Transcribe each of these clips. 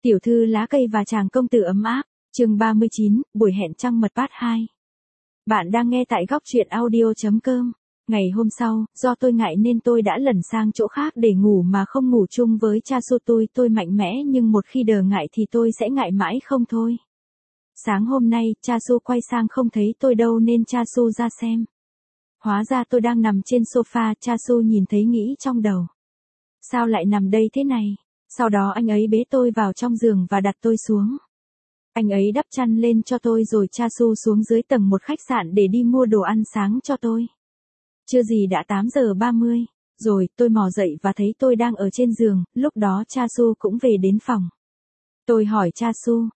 Tiểu thư lá cây và chàng công tử ấm áp, chương 39, buổi hẹn trăng mật part 2. Bạn đang nghe tại góc truyện audio.com. Ngày hôm sau, do tôi ngại nên tôi đã lẩn sang chỗ khác để ngủ mà không ngủ chung với cha Su tôi mạnh mẽ nhưng một khi đờ ngại thì tôi sẽ ngại mãi không thôi. Sáng hôm nay, cha Su quay sang không thấy tôi đâu nên cha Su ra xem. Hóa ra tôi đang nằm trên sofa, cha Su nhìn thấy nghĩ trong đầu. Sao lại nằm đây thế này? Sau đó anh ấy bế tôi vào trong giường và đặt tôi xuống. Anh ấy đắp chăn lên cho tôi rồi cha Su xuống dưới tầng 1 khách sạn để đi mua đồ ăn sáng cho tôi. Chưa gì đã 8 giờ 30, rồi tôi mò dậy và thấy tôi đang ở trên giường, lúc đó cha Su cũng về đến phòng. Tôi hỏi cha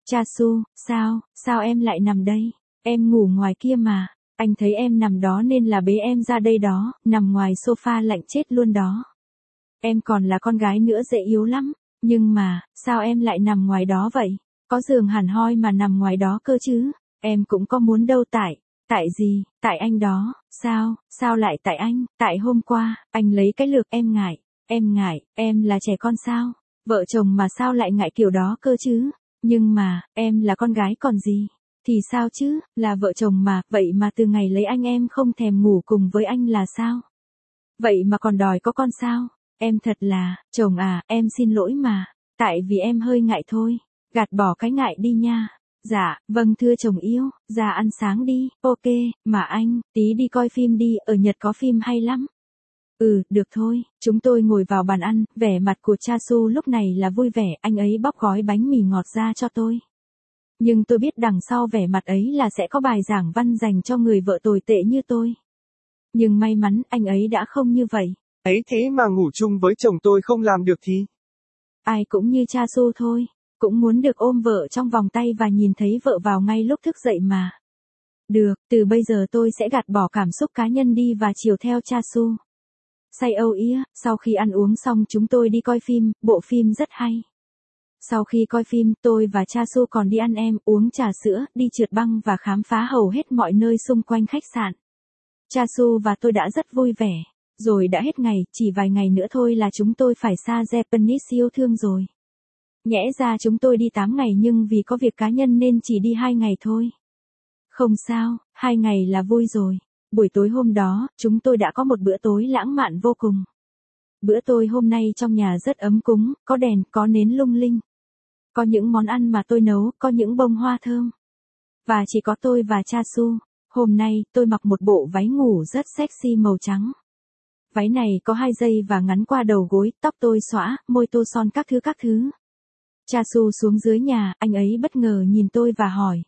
Su, sao em lại nằm đây? Em ngủ ngoài kia mà, anh thấy em nằm đó nên là bế em ra đây đó, nằm ngoài sofa lạnh chết luôn đó. Em còn là con gái nữa dễ yếu lắm, nhưng mà, sao em lại nằm ngoài đó vậy? Có giường hẳn hoi mà nằm ngoài đó cơ chứ, em cũng có muốn đâu tại gì, tại anh đó, sao lại tại anh, tại hôm qua, anh lấy cái lược em ngại, em là trẻ con sao, vợ chồng mà sao lại ngại kiểu đó cơ chứ, nhưng mà, em là con gái còn gì, thì sao chứ, là vợ chồng mà, vậy mà từ ngày lấy anh em không thèm ngủ cùng với anh là sao? Vậy mà còn đòi có con sao? Em thật là, chồng à, em xin lỗi mà, tại vì em hơi ngại thôi, gạt bỏ cái ngại đi nha. Dạ, vâng thưa chồng yêu, ra ăn sáng đi, ok, mà anh, tí đi coi phim đi, ở Nhật có phim hay lắm. Được thôi, chúng tôi ngồi vào bàn ăn, vẻ mặt của cha Su lúc này là vui vẻ, anh ấy bóc gói bánh mì ngọt ra cho tôi. Nhưng tôi biết đằng sau vẻ mặt ấy là sẽ có bài giảng văn dành cho người vợ tồi tệ như tôi. Nhưng may mắn anh ấy đã không như vậy. Ấy thế mà ngủ chung với chồng tôi không làm được thì. Ai cũng như cha Su thôi, cũng muốn được ôm vợ trong vòng tay và nhìn thấy vợ vào ngay lúc thức dậy mà. Được, từ bây giờ tôi sẽ gạt bỏ cảm xúc cá nhân đi và chiều theo cha Su. Say âu ía, sau khi ăn uống xong chúng tôi đi coi phim, bộ phim rất hay. Sau khi coi phim, tôi và cha Su còn đi ăn uống trà sữa, đi trượt băng và khám phá hầu hết mọi nơi xung quanh khách sạn. Cha Su và tôi đã rất vui vẻ. Rồi đã hết ngày, chỉ vài ngày nữa thôi là chúng tôi phải xa Japanese yêu thương rồi. Nhẽ ra chúng tôi đi 8 ngày nhưng vì có việc cá nhân nên chỉ đi 2 ngày thôi. Không sao, 2 ngày là vui rồi. Buổi tối hôm đó, chúng tôi đã có một bữa tối lãng mạn vô cùng. Bữa tối hôm nay trong nhà rất ấm cúng, có đèn, có nến lung linh. Có những món ăn mà tôi nấu, có những bông hoa thơm. Và chỉ có tôi và cha Su. Hôm nay, tôi mặc một bộ váy ngủ rất sexy màu trắng. Váy này có 2 dây và ngắn qua đầu gối, tóc tôi xõa, môi tô son các thứ. Cha Su xuống dưới nhà, anh ấy bất ngờ nhìn tôi và hỏi.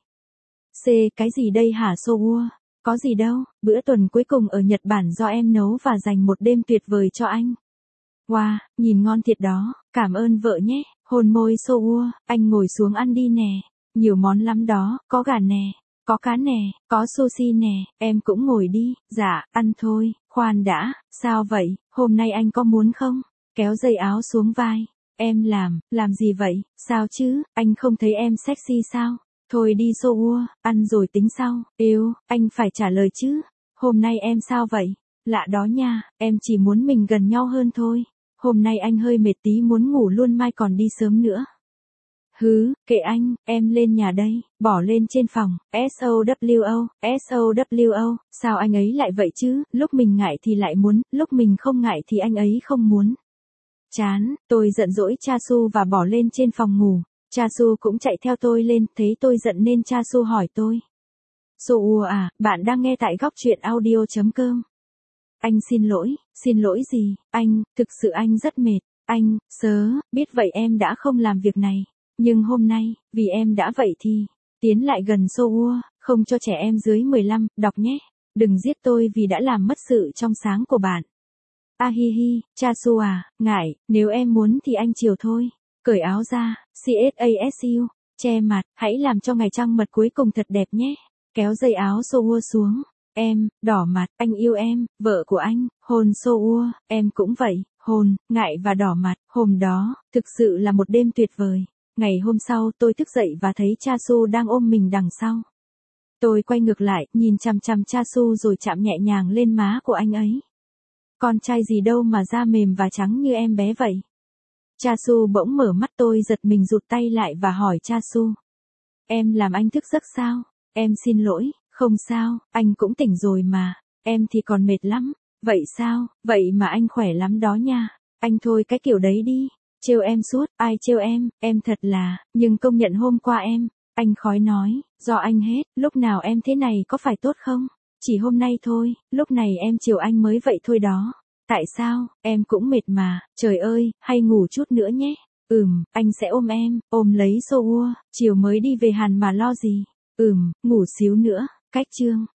Cái gì đây hả Soua? Có gì đâu, bữa tuần cuối cùng ở Nhật Bản do em nấu và dành một đêm tuyệt vời cho anh. Wow, nhìn ngon thiệt đó, cảm ơn vợ nhé, hôn môi Soua, anh ngồi xuống ăn đi nè, nhiều món lắm đó, có gà nè. Có cá nè, có sushi nè, em cũng ngồi đi, dạ, ăn thôi, khoan đã, sao vậy, hôm nay anh có muốn không? Kéo dây áo xuống vai, em làm gì vậy, sao chứ, anh không thấy em sexy sao? Thôi đi Soua, ăn rồi tính sau, anh phải trả lời chứ, hôm nay em sao vậy? Lạ đó nha, em chỉ muốn mình gần nhau hơn thôi, hôm nay anh hơi mệt tí muốn ngủ luôn mai còn đi sớm nữa. Kệ anh, em lên nhà đây, bỏ lên trên phòng, SOWO, sao anh ấy lại vậy chứ, lúc mình ngại thì lại muốn, lúc mình không ngại thì anh ấy không muốn. Chán, tôi giận dỗi cha Su và bỏ lên trên phòng ngủ, cha Su cũng chạy theo tôi lên, thấy tôi giận nên cha Su hỏi tôi. Su à, bạn đang nghe tại góc truyện audio.com. Anh xin lỗi gì, anh, thực sự anh rất mệt, anh, biết vậy em đã không làm việc này. Nhưng hôm nay, vì em đã vậy thì, tiến lại gần Soua, không cho trẻ em dưới 15, đọc nhé. Đừng giết tôi vì đã làm mất sự trong sáng của bạn. Cha Su à, ngại, nếu em muốn thì anh chiều thôi. Cởi áo ra, CSASU, che mặt, hãy làm cho ngày trăng mật cuối cùng thật đẹp nhé. Kéo dây áo Soua xuống. Em, đỏ mặt, anh yêu em, vợ của anh, hôn Soua, em cũng vậy, hôn, ngại và đỏ mặt, hôm đó, thực sự là một đêm tuyệt vời. Ngày hôm sau tôi thức dậy và thấy cha Su đang ôm mình đằng sau. Tôi quay ngược lại, nhìn chằm chằm cha Su rồi chạm nhẹ nhàng lên má của anh ấy. Con trai gì đâu mà da mềm và trắng như em bé vậy. Cha Su bỗng mở mắt, tôi giật mình rụt tay lại và hỏi cha Su. Em làm anh thức giấc sao? Em xin lỗi, không sao, anh cũng tỉnh rồi mà, em thì còn mệt lắm. Vậy sao, vậy mà anh khỏe lắm đó nha. Anh thôi cái kiểu đấy đi, trêu em suốt, ai trêu em thật là, nhưng công nhận hôm qua em, anh khói nói, do anh hết, lúc nào em thế này có phải tốt không? Chỉ hôm nay thôi, lúc này em chiều anh mới vậy thôi đó. Tại sao, em cũng mệt mà, trời ơi, hay ngủ chút nữa nhé. Anh sẽ ôm em, ôm lấy Seoul, chiều mới đi về Hàn mà lo gì. Ngủ xíu nữa, cách chương.